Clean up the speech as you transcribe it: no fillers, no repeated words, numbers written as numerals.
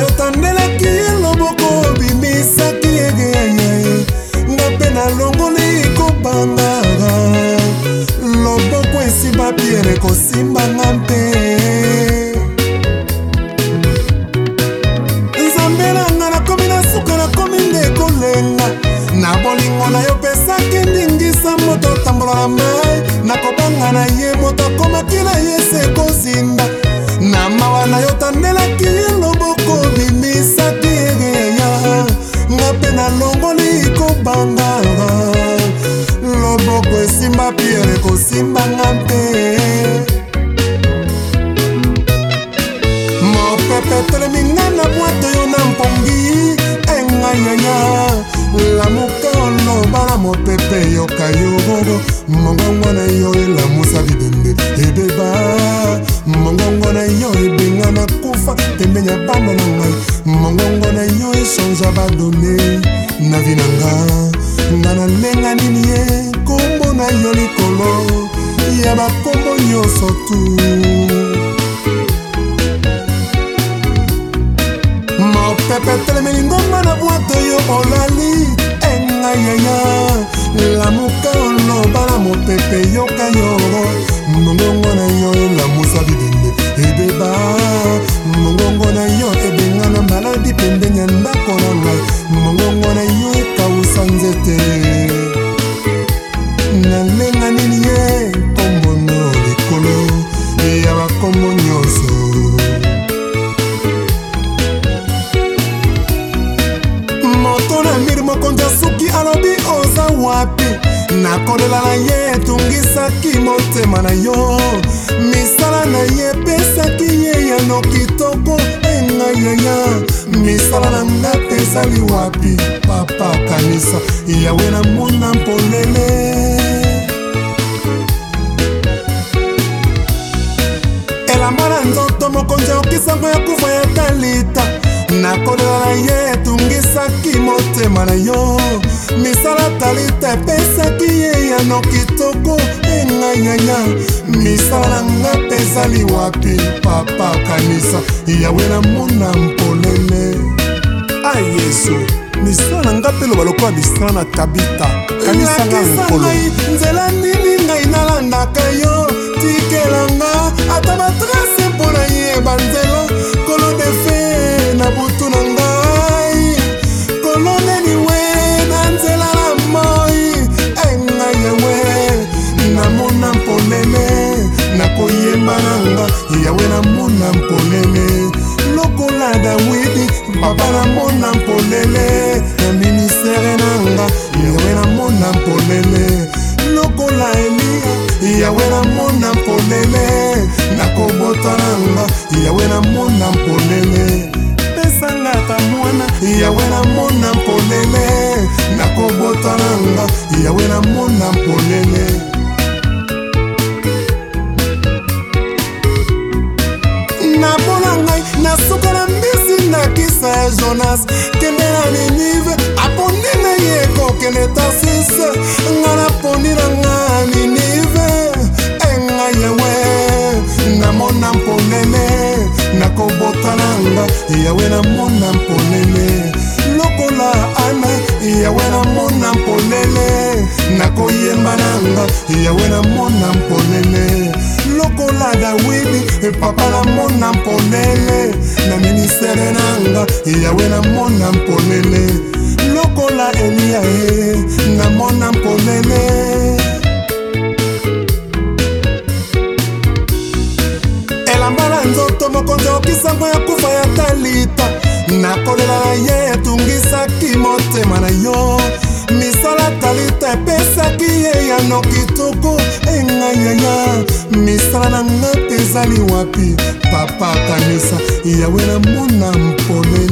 yo tandelaki loboko bimisaki yeye nga pe nalongoli kobanga loboko esimba biere kosimbanga mpe nzambe nanga nakomi na suka nakomi nde kolenga na bolingo na yo pesaki ndingisa moto tambola na mai nakobanga na ye moto akomaki na ye se kozinda na mawa na yo tandelaki loboko bimisaki yeya nga pe nalongoli kobanga loboko esimba piere kosimbanga mpe mopepe teleminga na bwato yo na mpongi engayaya lamuka oloba na mopepe yoka yo mongongo na yo elamusa bidende ebeba mongongo na yo ebenga na kufa pembeni ya bana na ngai mongongo na yo eshanja badone na vi na nga nalenga nini ye kombo na yo likolo ya bakombo nyonso tu mopepe telemeli ngomba na bwato yo olali engayaya lamuka oloba na mopepe yoka yo mongongo na yo elamusa bidende ebeba mongongo na yo ebenga na maladi pembeni ya ndako na ngai mongongo na yo ekausa nzete nalenga nini ye kombo no likolo ya bakombo nyonso moto na miri mokonzi suki alobi oza wapi nakolela na ye etungisaki motema na yo misala na ye pesaki ye ya no kitoko engayaya misala na nga pesali wapi papa kanisa yawe na mona mpolele elamba na nzoto mokonzi okisango ya kufa ya talita nakolela na ye etungisaki motema na yo misala talita epesaki ye ya no kitoko engayaya misala na nga pesali wapi papa kanisa yawe na mona mpolele a yesu misala na nga mpe loba lokola bisala na tabita kanisa nga mokolo nzela nini ngai nalandaka yo tikelanga ata batrase mpo na ye banzela kolo defe na butu na ngai koloneni we na nzela na moi engayewe namona mpolele nakoyemba nanga yawe namona mpolele lokola dawidi papa namona mpolele na ministere nanga yawe namona mpolele lokola eliya yawe namona mpolele nakobota nanga yawe namona mpolele pesanga ta mwana yawe namona mpolele nakobota nanga yawe namona mpolele nabola ngai nasuka na mbisi nakisa ya jonas kende na ninive apondi na ye kokende tarsise nga napondi na nga ninive engayewe namona mpolele nakobota nanga yawe namona mpolele lokola ana yawe namona mpolele nakoyemba nanga yawe namona mpolele lokola dawidi papa namona mpolele na ministere nanga yawe namona mpolele lokola eliya namona mpolele elamba na nzoto mokonzi okisango ya kufa ya talita nakolela na ye etungisaki motema na yo misala talita epesaki ye ya no kitoko engayaya misala na nga pesali wapi papa kanisa yawe namona mpolele